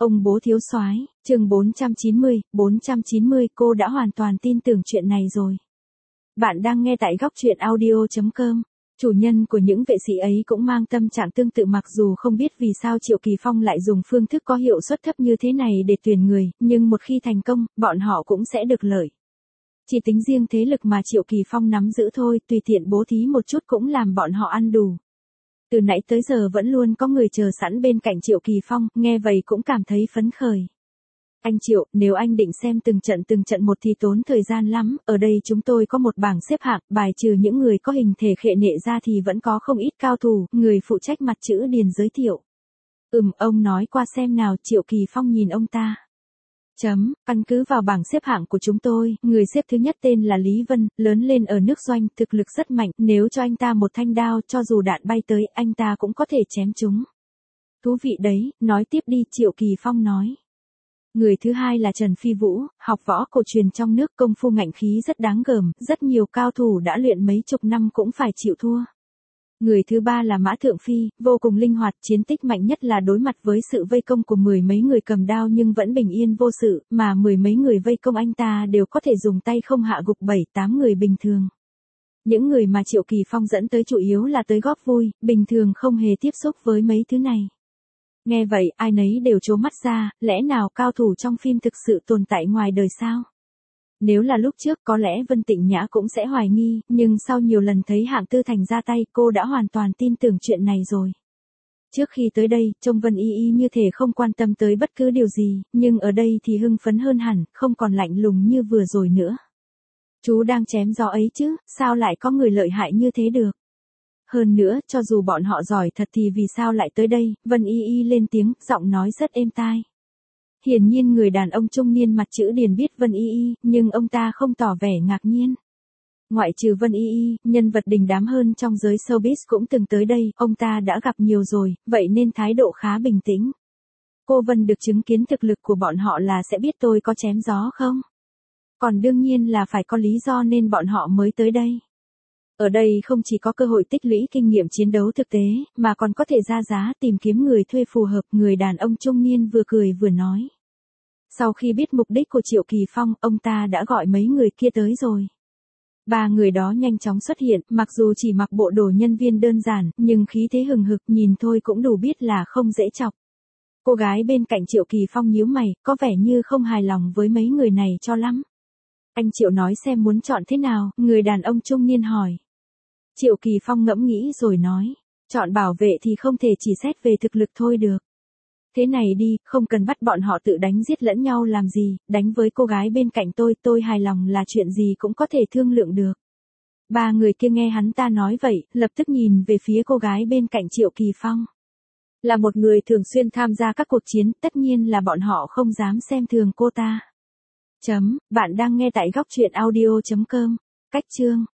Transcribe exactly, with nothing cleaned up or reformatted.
Ông bố thiếu soái, chương bốn trăm chín mươi, bốn trăm chín mươi cô đã hoàn toàn tin tưởng chuyện này rồi. Bạn đang nghe tại góc truyện audio chấm com. Chủ nhân của những vệ sĩ ấy cũng mang tâm trạng tương tự, mặc dù không biết vì sao Triệu Kỳ Phong lại dùng phương thức có hiệu suất thấp như thế này để tuyển người, nhưng một khi thành công, bọn họ cũng sẽ được lợi. Chỉ tính riêng thế lực mà Triệu Kỳ Phong nắm giữ thôi, tùy tiện bố thí một chút cũng làm bọn họ ăn đủ. Từ nãy tới giờ vẫn luôn có người chờ sẵn bên cạnh Triệu Kỳ Phong, nghe vậy cũng cảm thấy phấn khởi. Anh Triệu, nếu anh định xem từng trận từng trận một thì tốn thời gian lắm, ở đây chúng tôi có một bảng xếp hạng, bài trừ những người có hình thể khệ nệ ra thì vẫn có không ít cao thủ, người phụ trách mặt chữ điền giới thiệu. Ừm, ông nói qua xem nào. Triệu Kỳ Phong nhìn ông ta. Chấm, căn cứ vào bảng xếp hạng của chúng tôi, người xếp thứ nhất tên là Lý Vân, lớn lên ở nước Doanh, thực lực rất mạnh, nếu cho anh ta một thanh đao, cho dù đạn bay tới, anh ta cũng có thể chém chúng. Thú vị đấy, nói tiếp đi. Triệu Kỳ Phong nói. Người thứ hai là Trần Phi Vũ, học võ cổ truyền trong nước, công phu ngạnh khí rất đáng gờm, rất nhiều cao thủ đã luyện mấy chục năm cũng phải chịu thua. Người thứ ba là Mã Thượng Phi, vô cùng linh hoạt, chiến tích mạnh nhất là đối mặt với sự vây công của mười mấy người cầm đao nhưng vẫn bình yên vô sự, mà mười mấy người vây công anh ta đều có thể dùng tay không hạ gục bảy tám người bình thường. Những người mà Triệu Kỳ Phong dẫn tới chủ yếu là tới góp vui, bình thường không hề tiếp xúc với mấy thứ này. Nghe vậy, ai nấy đều trố mắt ra, lẽ nào cao thủ trong phim thực sự tồn tại ngoài đời sao? Nếu là lúc trước có lẽ Vân Tịnh Nhã cũng sẽ hoài nghi, nhưng sau nhiều lần thấy Hạng Tư Thành ra tay, cô đã hoàn toàn tin tưởng chuyện này rồi. Trước khi tới đây, trông Vân Y Y như thể không quan tâm tới bất cứ điều gì, nhưng ở đây thì hưng phấn hơn hẳn, không còn lạnh lùng như vừa rồi nữa. Chú đang chém gió ấy chứ, sao lại có người lợi hại như thế được? Hơn nữa, cho dù bọn họ giỏi thật thì vì sao lại tới đây? Vân Y Y lên tiếng, giọng nói rất êm tai. Hiển nhiên người đàn ông trung niên mặt chữ điền biết Vân Y Y, nhưng ông ta không tỏ vẻ ngạc nhiên. Ngoại trừ Vân Y Y, nhân vật đình đám hơn trong giới showbiz cũng từng tới đây, ông ta đã gặp nhiều rồi, vậy nên thái độ khá bình tĩnh. Cô Vân được chứng kiến thực lực của bọn họ là sẽ biết tôi có chém gió không? Còn đương nhiên là phải có lý do nên bọn họ mới tới đây. Ở đây không chỉ có cơ hội tích lũy kinh nghiệm chiến đấu thực tế, mà còn có thể ra giá tìm kiếm người thuê phù hợp. Người đàn ông trung niên vừa cười vừa nói. Sau khi biết mục đích của Triệu Kỳ Phong, ông ta đã gọi mấy người kia tới rồi. Ba người đó nhanh chóng xuất hiện, mặc dù chỉ mặc bộ đồ nhân viên đơn giản, nhưng khí thế hừng hực, nhìn thôi cũng đủ biết là không dễ chọc. Cô gái bên cạnh Triệu Kỳ Phong nhíu mày, có vẻ như không hài lòng với mấy người này cho lắm. Anh Triệu nói xem muốn chọn thế nào? Người đàn ông trung niên hỏi. Triệu Kỳ Phong ngẫm nghĩ rồi nói, chọn bảo vệ thì không thể chỉ xét về thực lực thôi được. Thế này đi, không cần bắt bọn họ tự đánh giết lẫn nhau làm gì, đánh với cô gái bên cạnh tôi, tôi hài lòng là chuyện gì cũng có thể thương lượng được. Ba người kia nghe hắn ta nói vậy, lập tức nhìn về phía cô gái bên cạnh Triệu Kỳ Phong. Là một người thường xuyên tham gia các cuộc chiến, tất nhiên là bọn họ không dám xem thường cô ta. Chấm, bạn đang nghe tại góc truyện audio chấm com. Cách chương